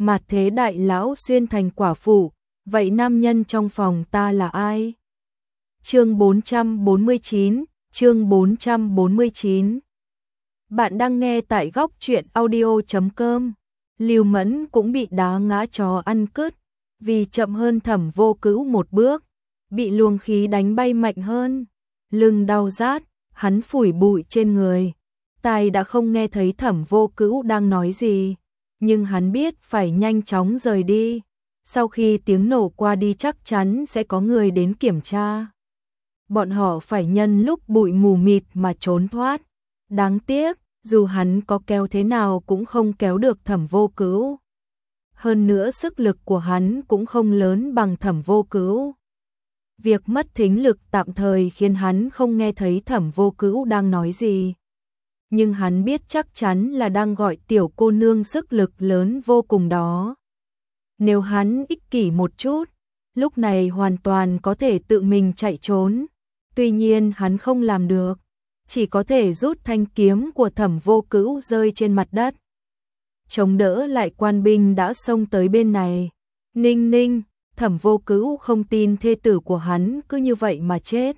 mà thế đại lão xuyên thành quả phụ, vậy nam nhân trong phòng ta là ai? Chương 449, chương 449. Bạn đang nghe tại góc truyện audio.com. Lưu Mẫn cũng bị đá ngã chó ăn cứt, vì chậm hơn Thẩm Vô Cữu một bước, bị luồng khí đánh bay mạnh hơn, lưng đau rát, hắn phủi bụi trên người. Tai đã không nghe thấy Thẩm Vô Cữu đang nói gì, nhưng hắn biết phải nhanh chóng rời đi. Sau khi tiếng nổ qua đi chắc chắn sẽ có người đến kiểm tra. Bọn họ phải nhân lúc bụi mù mịt mà trốn thoát. Đáng tiếc, dù hắn có kéo thế nào cũng không kéo được Thẩm Vô Cữu. Hơn nữa sức lực của hắn cũng không lớn bằng Thẩm Vô Cữu. Việc mất thính lực tạm thời khiến hắn không nghe thấy Thẩm Vô Cữu đang nói gì. Nhưng hắn biết chắc chắn là đang gọi tiểu cô nương sức lực lớn vô cùng đó. Nếu hắn ích kỷ một chút, lúc này hoàn toàn có thể tự mình chạy trốn. Tuy nhiên hắn không làm được, chỉ có thể rút thanh kiếm của Thẩm Vô Cữu rơi trên mặt đất. Chống đỡ lại quan binh đã xông tới bên này. Ninh ninh, Thẩm Vô Cữu không tin thê tử của hắn cứ như vậy mà chết.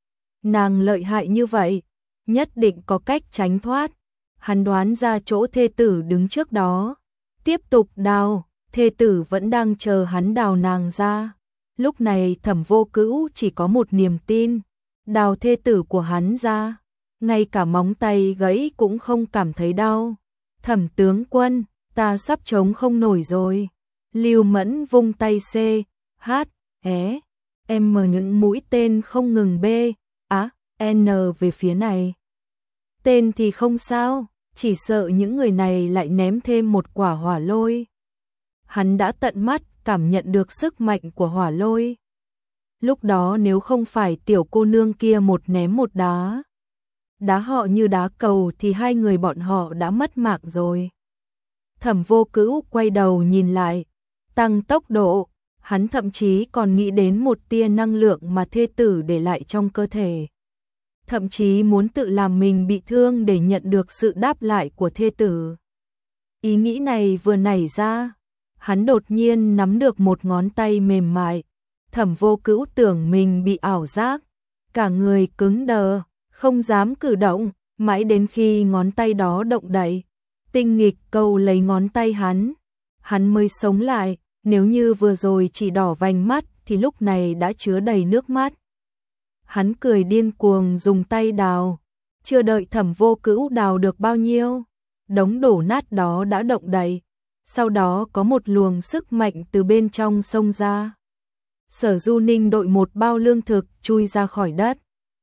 Nàng lợi hại như vậy, nhất định có cách tránh thoát. Hắn đoán ra chỗ thê tử đứng trước đó. Tiếp tục đào, thê tử vẫn đang chờ hắn đào nàng ra. Lúc này Thẩm Vô Cữu chỉ có một niềm tin, đào thê tử của hắn ra. Ngay cả móng tay gãy cũng không cảm thấy đau. Thẩm tướng quân, ta sắp chống không nổi rồi. Lưu Mẫn vung tay C, H, E, M những mũi tên không ngừng B, A, N về phía này. Tên thì không sao, chỉ sợ những người này lại ném thêm một quả hỏa lôi. Hắn đã tận mắt cảm nhận được sức mạnh của hỏa lôi. Lúc đó nếu không phải tiểu cô nương kia một ném một đá, đá họ như đá cầu thì hai người bọn họ đã mất mạng rồi. Thẩm Vô Cữu quay đầu nhìn lại, tăng tốc độ, hắn thậm chí còn nghĩ đến một tia năng lượng mà thê tử để lại trong cơ thể. Thậm chí muốn tự làm mình bị thương để nhận được sự đáp lại của thê tử. Ý nghĩ này vừa nảy ra, hắn đột nhiên nắm được một ngón tay mềm mại. Thẩm Vô Cữu tưởng mình bị ảo giác, cả người cứng đờ, không dám cử động, mãi đến khi ngón tay đó động đậy, tinh nghịch câu lấy ngón tay hắn mới sống lại. Nếu như vừa rồi chỉ đỏ vành mắt thì lúc này đã chứa đầy nước mắt. Hắn cười điên cuồng dùng tay đào, chưa đợi Thẩm Vô Cữu đào được bao nhiêu, đống đổ nát đó đã động đậy. Sau đó có một luồng sức mạnh từ bên trong xông ra. Sở Du Ninh đội một bao lương thực chui ra khỏi đất,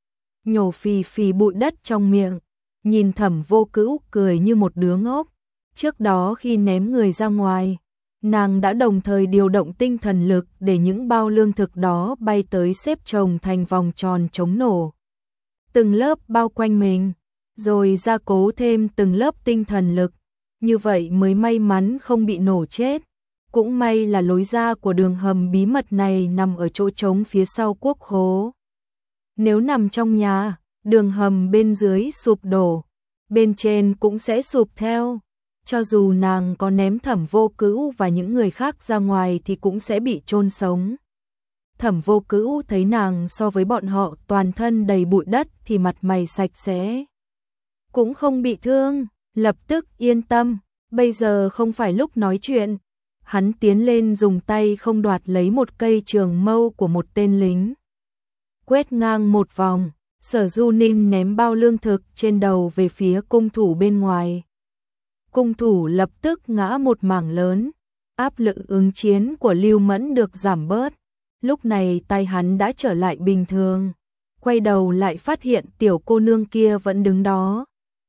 nhổ phì phì bụi đất trong miệng, nhìn Thẩm Vô Cữu cười như một đứa ngốc. Trước đó khi ném người ra ngoài, nàng đã đồng thời điều động tinh thần lực để những bao lương thực đó bay tới xếp chồng thành vòng tròn chống nổ. Từng lớp bao quanh mình, rồi gia cố thêm từng lớp tinh thần lực, như vậy mới may mắn không bị nổ chết. Cũng may là lối ra của đường hầm bí mật này nằm ở chỗ trống phía sau quốc khố. Nếu nằm trong nhà, đường hầm bên dưới sụp đổ, bên trên cũng sẽ sụp theo. Cho dù nàng có ném Thẩm Vô Cữu và những người khác ra ngoài thì cũng sẽ bị chôn sống. Thẩm Vô Cữu thấy nàng so với bọn họ toàn thân đầy bụi đất thì mặt mày sạch sẽ, cũng không bị thương, lập tức yên tâm, bây giờ không phải lúc nói chuyện. Hắn tiến lên dùng tay không đoạt lấy một cây trường mâu của một tên lính. Quét ngang một vòng, Sở Du Ninh ném bao lương thực trên đầu về phía cung thủ bên ngoài. Cung thủ lập tức ngã một mảng lớn, áp lực ứng chiến của Lưu Mẫn được giảm bớt. Lúc này tay hắn đã trở lại bình thường, quay đầu lại phát hiện tiểu cô nương kia vẫn đứng đó.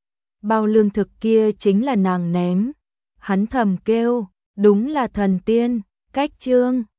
Bao lương thực kia chính là nàng ném. Hắn thầm kêu, đúng là thần tiên, cách chương.